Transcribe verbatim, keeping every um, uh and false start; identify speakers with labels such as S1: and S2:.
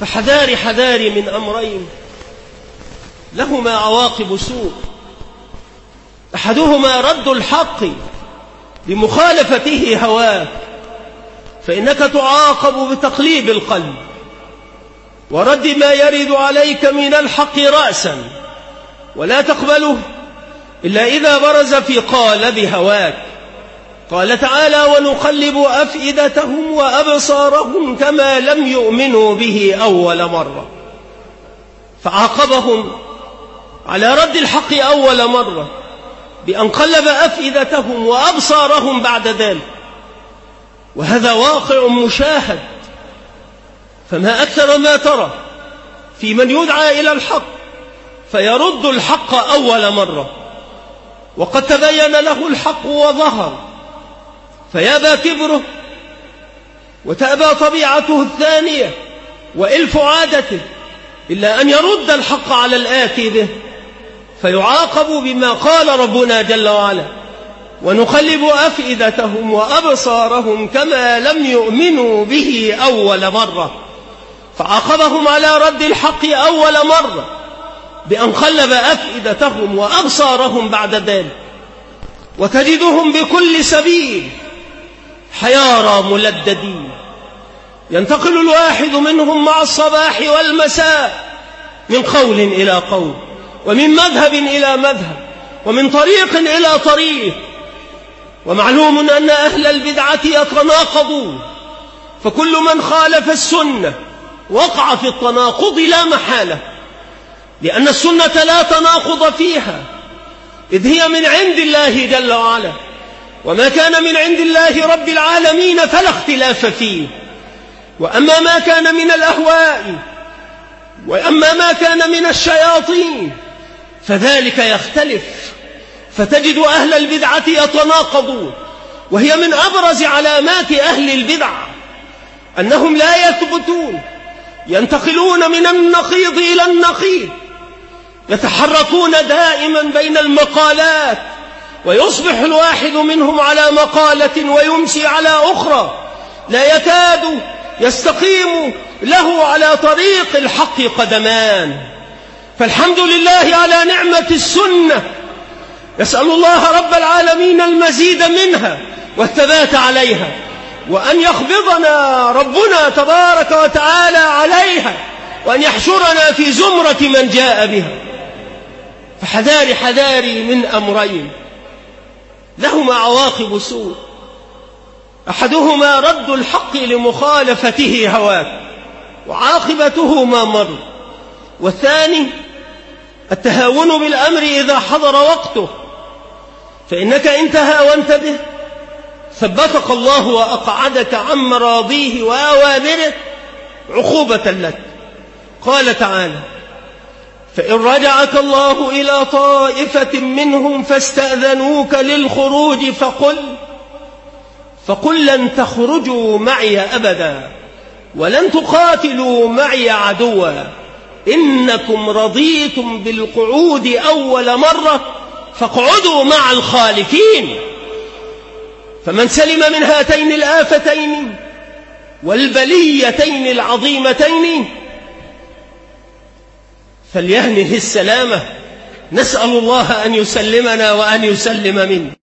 S1: فحذاري حذاري من أمرين لهما عواقب سوء. أحدهما رد الحق لمخالفته هواك، فإنك تعاقب بتقليب القلب ورد ما يرد عليك من الحق رأسا، ولا تقبله إلا إذا برز في قالب هواك. قال تعالى: ونقلب أفئدتهم وأبصارهم كما لم يؤمنوا به أول مرة. فعاقبهم على رد الحق أول مرة بأن قلب أفئدتهم وأبصارهم بعد ذلك، وهذا واقع مشاهد. فما أكثر ما ترى في من يدعى إلى الحق فيرد الحق أول مرة وقد تبين له الحق وظهر، فيابى كبره وتأبى طبيعته الثانية وإلف عادته إلا أن يرد الحق على الآتي به، فيعاقب بما قال ربنا جل وعلا: ونقلب أفئدتهم وأبصارهم كما لم يؤمنوا به أول مرة. فعاقبهم على رد الحق أول مرة بأن قلب أفئدتهم وأبصارهم بعد ذلك، وتجدهم بكل سبيل حيارى ملددين، ينتقل الواحد منهم مع الصباح والمساء من قول إلى قول، ومن مذهب إلى مذهب، ومن طريق إلى طريق. ومعلوم أن أهل البدعة يتناقضون، فكل من خالف السنة وقع في التناقض لا محالة، لأن السنة لا تناقض فيها، إذ هي من عند الله جل وعلا، وما كان من عند الله رب العالمين فلا اختلاف فيه. وأما ما كان من الأهواء وأما ما كان من الشياطين فذلك يختلف، فتجد أهل البدعة يتناقضون، وهي من أبرز علامات أهل البدع أنهم لا يثبتون، ينتقلون من النقيض إلى النقيض، يتحركون دائما بين المقالات، ويصبح الواحد منهم على مقالة ويمسي على أخرى، لا يكاد يستقيم له على طريق الحق قدمان. فالحمد لله على نعمة السنة، يسأل الله رب العالمين المزيد منها والثبات عليها، وأن يخبضنا ربنا تبارك وتعالى عليها، وأن يحشرنا في زمرة من جاء بها. فحذاري حذاري من أمرين لهما عواقب سوء. أحدهما رد الحق لمخالفته هواك وعاقبته ما مر، والثاني التهاون بالأمر إذا حضر وقته، فإنك إن تهاونت به ثبتك الله وأقعدك عن مراضيه وأوامره عقوبة لك. قال تعالى: فإن رجعك الله إلى طائفة منهم فاستأذنوك للخروج فقل فقل لن تخرجوا معي أبدا ولن تقاتلوا معي عدوا إنكم رضيتم بالقعود أول مرة فاقعدوا مع الخالفين. فمن سلم من هاتين الآفتين والبليتين العظيمتين فليهنه السلامة. نسأل الله أن يسلمنا وأن يسلم منه.